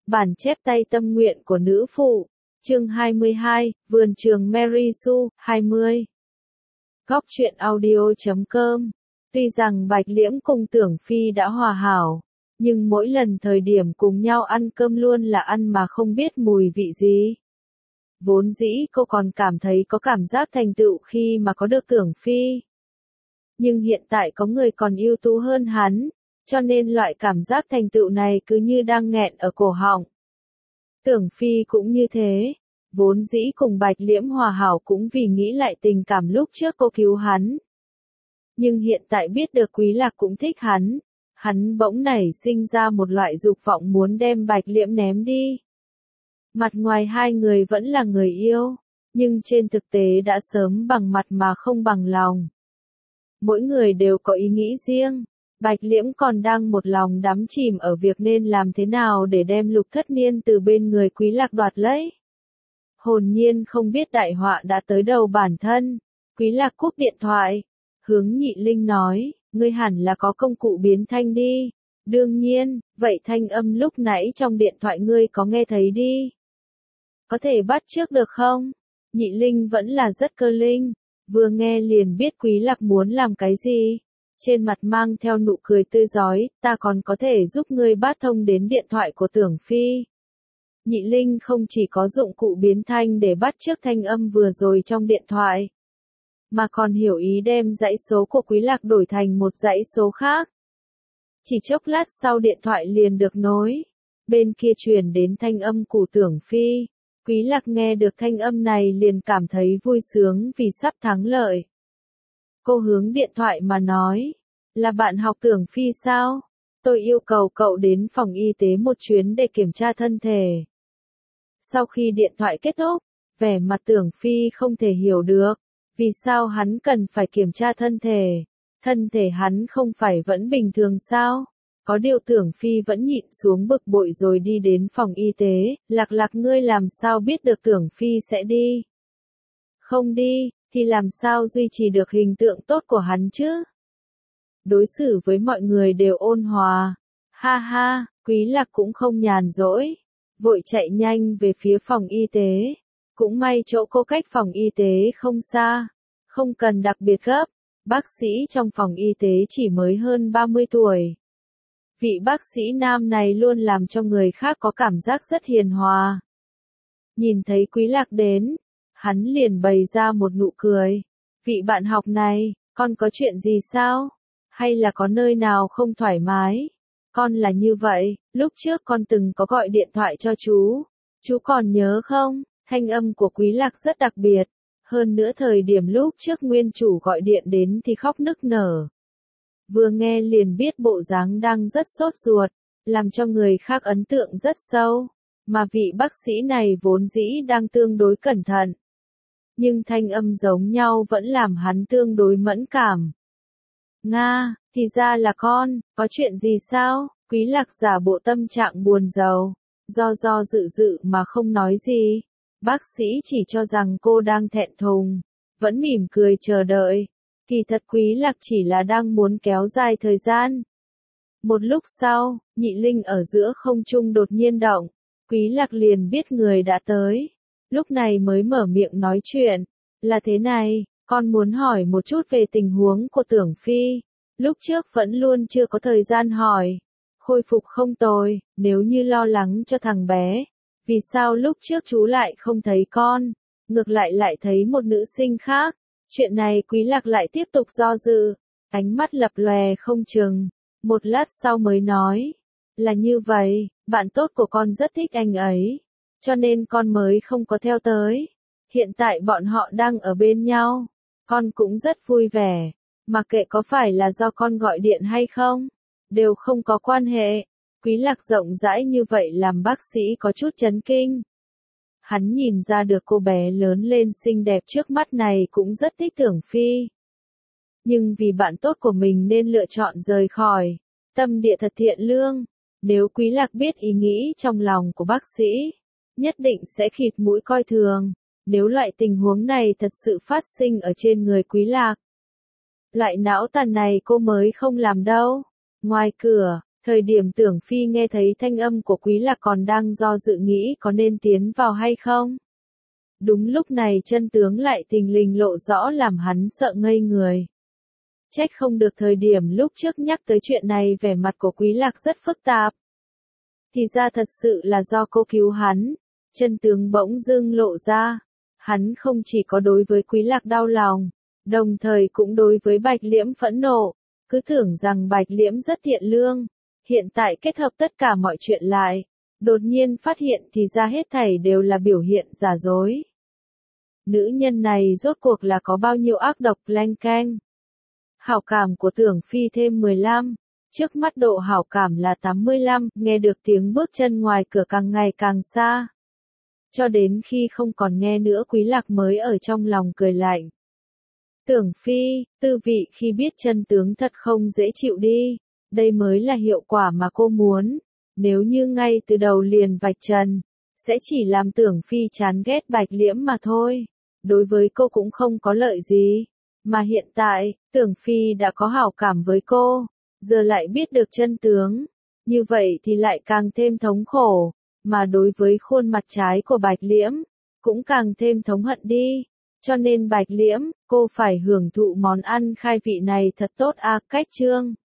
Bản chép tay tâm nguyện của nữ phụ. Chương 22, Vườn trường Mary Sue, 20. Góc truyện audio.com. Tuy rằng Bạch Liễm cùng Tưởng Phi đã hòa hảo, nhưng mỗi lần thời điểm cùng nhau ăn cơm luôn là ăn mà không biết mùi vị gì. Vốn dĩ cô còn cảm thấy có cảm giác thành tựu khi mà có được Tưởng Phi. Nhưng hiện tại có người còn ưu tú hơn hắn, cho nên loại cảm giác thành tựu này cứ như đang nghẹn ở cổ họng. Tưởng Phi cũng như thế, vốn dĩ cùng Bạch Liễm hòa hảo cũng vì nghĩ lại tình cảm lúc trước cô cứu hắn. Nhưng hiện tại biết được Quý Lạc cũng thích hắn bỗng nảy sinh ra một loại dục vọng muốn đem Bạch Liễm ném đi. Mặt ngoài hai người vẫn là người yêu, nhưng trên thực tế đã sớm bằng mặt mà không bằng lòng. Mỗi người đều có ý nghĩ riêng. Bạch Liễm còn đang một lòng đắm chìm ở việc nên làm thế nào để đem Lục Thất Niên từ bên người Quý Lạc đoạt lấy. Hồn nhiên không biết đại họa đã tới đầu bản thân. Quý Lạc cúp điện thoại. Hướng Nhị Linh nói, ngươi hẳn là có công cụ biến thanh đi. Đương nhiên, vậy thanh âm lúc nãy trong điện thoại ngươi có nghe thấy đi. Có thể bắt chước được không? Nhị Linh vẫn là rất cơ linh. Vừa nghe liền biết Quý Lạc muốn làm cái gì. Trên mặt mang theo nụ cười tươi rói, ta còn có thể giúp ngươi bắt thông đến điện thoại của Tưởng Phi. Nhị Linh không chỉ có dụng cụ biến thanh để bắt chước thanh âm vừa rồi trong điện thoại, mà còn hiểu ý đem dãy số của Quý Lạc đổi thành một dãy số khác. Chỉ chốc lát sau điện thoại liền được nối, bên kia truyền đến thanh âm của Tưởng Phi. Quý Lạc nghe được thanh âm này liền cảm thấy vui sướng vì sắp thắng lợi. Cô hướng điện thoại mà nói, là bạn học Tưởng Phi sao? Tôi yêu cầu cậu đến phòng y tế một chuyến để kiểm tra thân thể. Sau khi điện thoại kết thúc, vẻ mặt Tưởng Phi không thể hiểu được, vì sao hắn cần phải kiểm tra thân thể hắn không phải vẫn bình thường sao? Có điều Tưởng Phi vẫn nhịn xuống bực bội rồi đi đến phòng y tế. Lạc ngươi làm sao biết được Tưởng Phi sẽ đi? Không đi, thì làm sao duy trì được hình tượng tốt của hắn chứ? Đối xử với mọi người đều ôn hòa. Ha ha, Quý Lạc cũng không nhàn rỗi, vội chạy nhanh về phía phòng y tế. Cũng may chỗ cô cách phòng y tế không xa, không cần đặc biệt gấp. Bác sĩ trong phòng y tế chỉ mới hơn 30 tuổi. Vị bác sĩ nam này luôn làm cho người khác có cảm giác rất hiền hòa. Nhìn thấy Quý Lạc đến, hắn liền bày ra một nụ cười. Vị bạn học này, con có chuyện gì sao? Hay là có nơi nào không thoải mái? Con là như vậy, lúc trước con từng có gọi điện thoại cho chú. Chú còn nhớ không? Thanh âm của Quý Lạc rất đặc biệt. Hơn nữa thời điểm lúc trước nguyên chủ gọi điện đến thì khóc nức nở. Vừa nghe liền biết bộ dáng đang rất sốt ruột, làm cho người khác ấn tượng rất sâu. Mà vị bác sĩ này vốn dĩ đang tương đối cẩn thận. Nhưng thanh âm giống nhau vẫn làm hắn tương đối mẫn cảm. Nga, thì ra là con, có chuyện gì sao? Quý Lạc giả bộ tâm trạng buồn rầu, do dự mà không nói gì. Bác sĩ chỉ cho rằng cô đang thẹn thùng, vẫn mỉm cười chờ đợi. Kỳ thật Quý Lạc chỉ là đang muốn kéo dài thời gian. Một lúc sau, Nhị Linh ở giữa không trung đột nhiên động. Quý Lạc liền biết người đã tới. Lúc này mới mở miệng nói chuyện. Là thế này, con muốn hỏi một chút về tình huống của Tưởng Phi. Lúc trước vẫn luôn chưa có thời gian hỏi. Khôi phục không tồi, nếu như lo lắng cho thằng bé. Vì sao lúc trước chú lại không thấy con, ngược lại thấy một nữ sinh khác? Chuyện này Quý Lạc lại tiếp tục do dự, ánh mắt lập lòe không chừng. Một lát sau mới nói, là như vậy, bạn tốt của con rất thích anh ấy, cho nên con mới không có theo tới. Hiện tại bọn họ đang ở bên nhau, con cũng rất vui vẻ, mặc kệ có phải là do con gọi điện hay không, đều không có quan hệ. Quý Lạc rộng rãi như vậy làm bác sĩ có chút chấn kinh. Hắn nhìn ra được cô bé lớn lên xinh đẹp trước mắt này cũng rất thích Tưởng Phi. Nhưng vì bạn tốt của mình nên lựa chọn rời khỏi. Tâm địa thật thiện lương. Nếu Quý Lạc biết ý nghĩ trong lòng của bác sĩ, nhất định sẽ khịt mũi coi thường. Nếu loại tình huống này thật sự phát sinh ở trên người Quý Lạc. Loại não tàn này cô mới không làm đâu. Ngoài cửa, Thời điểm Tưởng Phi nghe thấy thanh âm của Quý Lạc còn đang do dự nghĩ có nên tiến vào hay không. Đúng lúc này chân tướng lại thình lình lộ rõ làm hắn sợ ngây người. Trách không được thời điểm lúc trước nhắc tới chuyện này vẻ mặt của Quý Lạc rất phức tạp. Thì ra thật sự là do cô cứu hắn, chân tướng bỗng dưng lộ ra. Hắn không chỉ có đối với Quý Lạc đau lòng, đồng thời cũng đối với Bạch Liễm phẫn nộ, cứ tưởng rằng Bạch Liễm rất thiện lương. Hiện tại kết hợp tất cả mọi chuyện lại, đột nhiên phát hiện thì ra hết thảy đều là biểu hiện giả dối. Nữ nhân này rốt cuộc là có bao nhiêu ác độc leng keng. Hảo cảm của Tưởng Phi thêm 15, trước mắt độ hảo cảm là 85, nghe được tiếng bước chân ngoài cửa càng ngày càng xa. Cho đến khi không còn nghe nữa Quý Lạc mới ở trong lòng cười lạnh. Tưởng Phi, tư vị khi biết chân tướng thật không dễ chịu đi, đây mới là hiệu quả mà cô muốn. Nếu như ngay từ đầu liền vạch trần, sẽ chỉ làm Tưởng Phi chán ghét Bạch Liễm mà thôi. Đối với cô cũng không có lợi gì. Mà hiện tại, Tưởng Phi đã có hảo cảm với cô, giờ lại biết được chân tướng. Như vậy thì lại càng thêm thống khổ, mà đối với khuôn mặt trái của Bạch Liễm, cũng càng thêm thống hận đi. Cho nên Bạch Liễm, cô phải hưởng thụ món ăn khai vị này thật tốt à. Cách chương